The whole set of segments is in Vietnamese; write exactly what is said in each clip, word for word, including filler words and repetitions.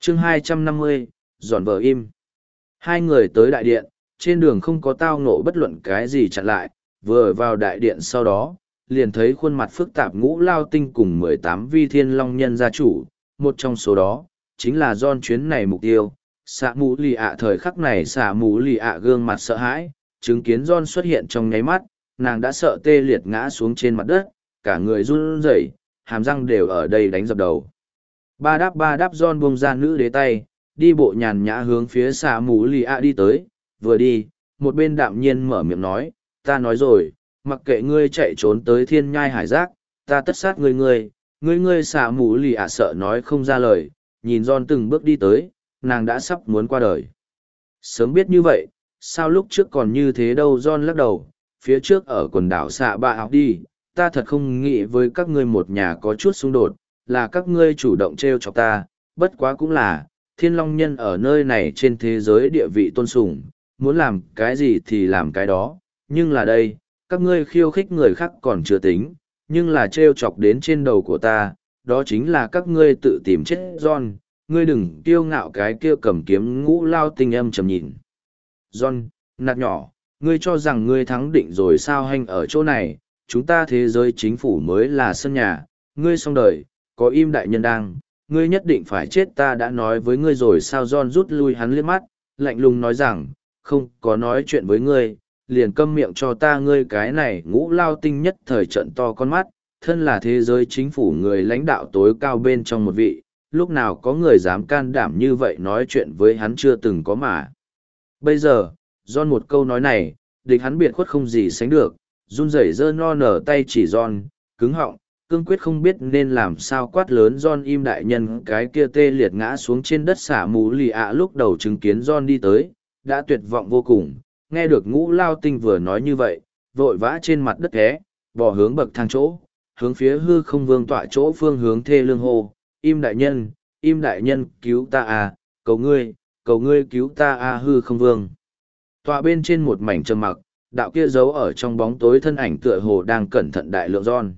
chương hai trăm năm mươi, giòn vờ im. Hai người tới đại điện, trên đường không có tao ngộ bất luận cái gì chặn lại, vừa vào đại điện sau đó, liền thấy khuôn mặt phức tạp Ngũ Lao Tinh cùng mười tám vi thiên long nhân gia chủ, một trong số đó, chính là John chuyến này mục tiêu. Xạ mũ lì ạ thời khắc này xạ mũ lì ạ gương mặt sợ hãi, chứng kiến John xuất hiện trong nháy mắt, nàng đã sợ tê liệt ngã xuống trên mặt đất, cả người run rẩy, hàm răng đều ở đây đánh dập đầu. Ba đáp ba đáp John buông ra nữ đế tay, đi bộ nhàn nhã hướng phía xạ mũ lì ạ đi tới, vừa đi, một bên đạm nhiên mở miệng nói, ta nói rồi, mặc kệ ngươi chạy trốn tới thiên nhai hải giác, ta tất sát ngươi ngươi, ngươi ngươi xạ mũ lì ạ sợ nói không ra lời, nhìn John từng bước đi tới, nàng đã sắp muốn qua đời. Sớm biết như vậy, sao lúc trước còn như thế đâu. John lắc đầu, phía trước ở quần đảo xạ bạ học đi, ta thật không nghĩ với các ngươi một nhà có chút xung đột, là các ngươi chủ động trêu chọc ta, bất quá cũng là, thiên long nhân ở nơi này trên thế giới địa vị tôn sùng, muốn làm cái gì thì làm cái đó, nhưng là đây, các ngươi khiêu khích người khác còn chưa tính, nhưng là trêu chọc đến trên đầu của ta, đó chính là các ngươi tự tìm chết. John, ngươi đừng kiêu ngạo, cái kia cầm kiếm Ngũ Lao Tinh âm trầm nhìn. John, nạt nhỏ, ngươi cho rằng ngươi thắng định rồi sao? Hành ở chỗ này, chúng ta thế giới chính phủ mới là sân nhà, ngươi xong đời, có im đại nhân đang, ngươi nhất định phải chết, ta đã nói với ngươi rồi sao? John rút lui hắn liếc mắt, lạnh lùng nói rằng, không có nói chuyện với ngươi, liền câm miệng cho ta. Ngươi cái này Ngũ Lao Tinh nhất thời trận to con mắt, thân là thế giới chính phủ người lãnh đạo tối cao bên trong một vị, lúc nào có người dám can đảm như vậy nói chuyện với hắn, chưa từng có mà. Bây giờ, John một câu nói này, địch hắn biệt khuất không gì sánh được, run rẩy giơ no nở tay chỉ John, cứng họng, cương quyết không biết nên làm sao quát lớn. John im đại nhân, cái kia tê liệt ngã xuống trên đất xả mũ lì ạ lúc đầu chứng kiến John đi tới, đã tuyệt vọng vô cùng, nghe được Ngũ Lao Tinh vừa nói như vậy, vội vã trên mặt đất ghé, bỏ hướng bậc thang chỗ, hướng phía hư không vương tọa chỗ phương hướng thê lương hô, im đại nhân, im đại nhân, cứu ta à, cầu ngươi, cầu ngươi cứu ta à. Hư không vương tọa bên trên một mảnh trầm mặc, đạo kia giấu ở trong bóng tối thân ảnh tựa hồ đang cẩn thận đại lượng John.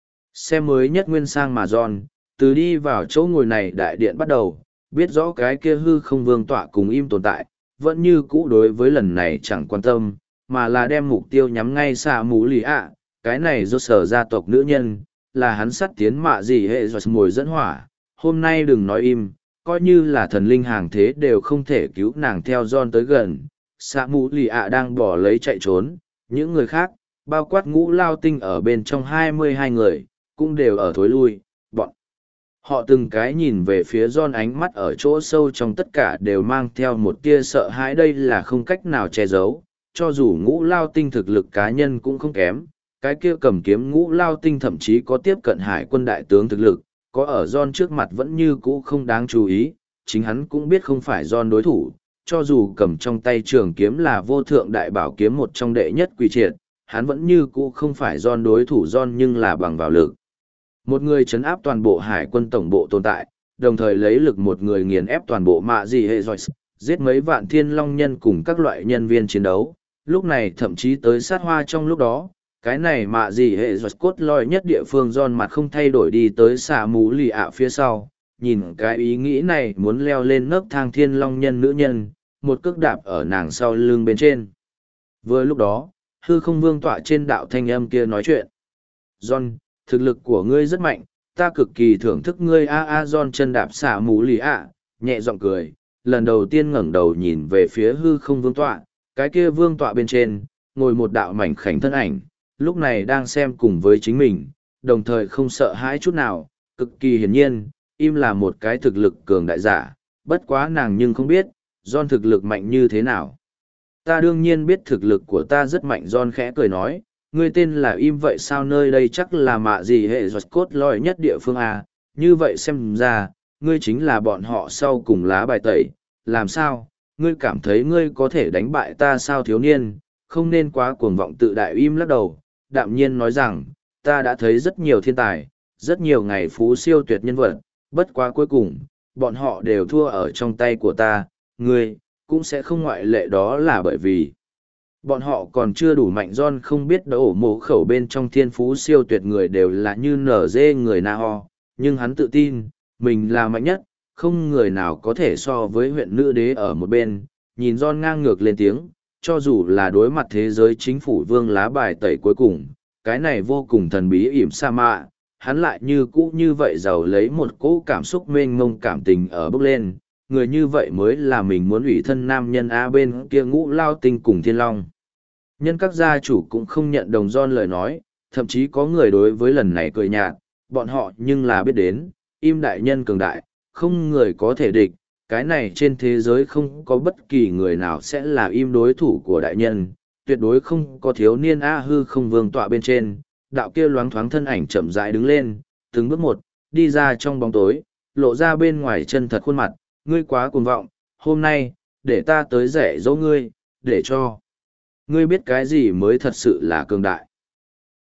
Xem mới nhất nguyên sang mà John, từ đi vào chỗ ngồi này đại điện bắt đầu, biết rõ cái kia hư không vương tọa cùng im tồn tại, vẫn như cũ đối với lần này chẳng quan tâm, mà là đem mục tiêu nhắm ngay xạ mũ lì ạ, cái này do sở gia tộc nữ nhân, là hắn sắt tiến mạ gì hệ rồi mồi dẫn hỏa, hôm nay đừng nói im, coi như là thần linh hàng thế đều không thể cứu nàng. Theo John tới gần, xạ mũ lì ạ đang bỏ lấy chạy trốn, những người khác, bao quát Ngũ Lao Tinh ở bên trong hai mươi hai người, cũng đều ở thối lui, bọn họ từng cái nhìn về phía John, ánh mắt ở chỗ sâu trong tất cả đều mang theo một tia sợ hãi, đây là không cách nào che giấu, cho dù Ngũ Lao Tinh thực lực cá nhân cũng không kém, cái kia cầm kiếm Ngũ Lao Tinh thậm chí có tiếp cận hải quân đại tướng thực lực, có ở John trước mặt vẫn như cũ không đáng chú ý, chính hắn cũng biết không phải John đối thủ, cho dù cầm trong tay trường kiếm là vô thượng đại bảo kiếm một trong đệ nhất quỷ triệt, hắn vẫn như cũ không phải John đối thủ. John nhưng là bằng vào lực một người chấn áp toàn bộ hải quân tổng bộ tồn tại, đồng thời lấy lực một người nghiền ép toàn bộ mạ gì hệ rồi, giết mấy vạn thiên long nhân cùng các loại nhân viên chiến đấu, lúc này thậm chí tới sát hoa. Trong lúc đó, cái này mạ gì hệ rồi cốt lõi nhất địa phương, John mặt không thay đổi đi tới xạ mũ lì ạ phía sau, nhìn cái ý nghĩ này muốn leo lên nấc thang thiên long nhân nữ nhân, một cước đạp ở nàng sau lưng bên trên. Vừa lúc đó, hư không vương tọa trên đạo thanh âm kia nói chuyện. John, thực lực của ngươi rất mạnh, ta cực kỳ thưởng thức ngươi. a a John chân đạp xạ mũ lì ạ, nhẹ giọng cười, lần đầu tiên ngẩng đầu nhìn về phía hư không vương tọa, cái kia vương tọa bên trên, ngồi một đạo mảnh khảnh thân ảnh, lúc này đang xem cùng với chính mình, đồng thời không sợ hãi chút nào, cực kỳ hiển nhiên, im là một cái thực lực cường đại giả, bất quá nàng nhưng không biết, John thực lực mạnh như thế nào. Ta đương nhiên biết thực lực của ta rất mạnh. John khẽ cười nói, ngươi tên là im vậy sao? Nơi đây chắc là mạ gì hệ giọt cốt lõi nhất địa phương à, như vậy xem ra, ngươi chính là bọn họ sau cùng lá bài tẩy, làm sao, ngươi cảm thấy ngươi có thể đánh bại ta sao? Thiếu niên, không nên quá cuồng vọng tự đại. Im lắc đầu, đạm nhiên nói rằng, ta đã thấy rất nhiều thiên tài, rất nhiều ngày phú siêu tuyệt nhân vật, bất quá cuối cùng, bọn họ đều thua ở trong tay của ta, ngươi, cũng sẽ không ngoại lệ, đó là bởi vì bọn họ còn chưa đủ mạnh. John không biết đổ mổ khẩu bên trong thiên phú siêu tuyệt người đều là như nở dê người na ho, nhưng hắn tự tin, mình là mạnh nhất, không người nào có thể so với huyện nữ đế ở một bên, nhìn John ngang ngược lên tiếng, cho dù là đối mặt thế giới chính phủ vương lá bài tẩy cuối cùng, cái này vô cùng thần bí ỉm sa mạ, hắn lại như cũ như vậy giàu lấy một cỗ cảm xúc mênh mông cảm tình ở bốc lên, người như vậy mới là mình muốn ủy thân nam nhân A bên kia Ngũ Lao Tinh cùng Thiên Long. Nhân các gia chủ cũng không nhận đồng John lời nói, thậm chí có người đối với lần này cười nhạt, bọn họ nhưng là biết đến, im đại nhân cường đại, không người có thể địch, cái này trên thế giới không có bất kỳ người nào sẽ là im đối thủ của đại nhân, tuyệt đối không có thiếu niên A hư không vương tọa bên trên, đạo kia loáng thoáng thân ảnh chậm rãi đứng lên, từng bước một, đi ra trong bóng tối, lộ ra bên ngoài chân thật khuôn mặt, ngươi quá cuồng vọng, hôm nay, để ta tới rẻ dỗ ngươi, để cho ngươi biết cái gì mới thật sự là cường đại.